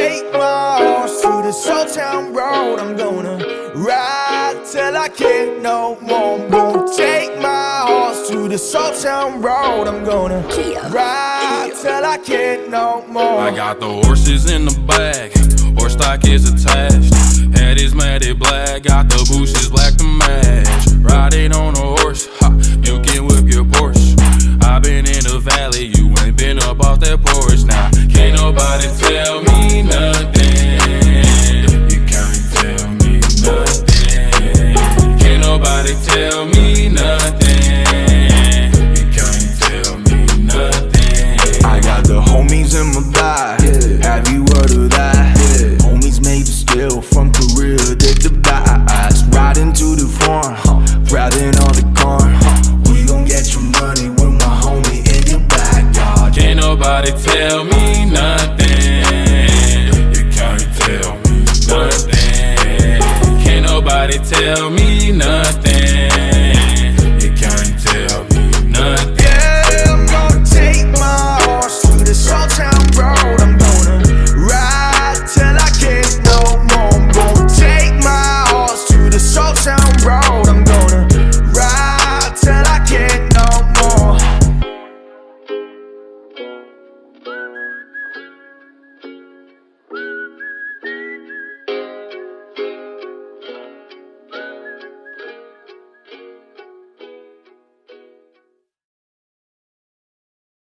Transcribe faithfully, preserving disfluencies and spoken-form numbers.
take my horse to the Soul Town Road. I'm gonna ride till I can't no more. I'm gonna take my horse to the Soul Town Road. I'm gonna ride till I can't no more. I got the horses in the back, horse stock is attached. Head is matted black, got the bushes black.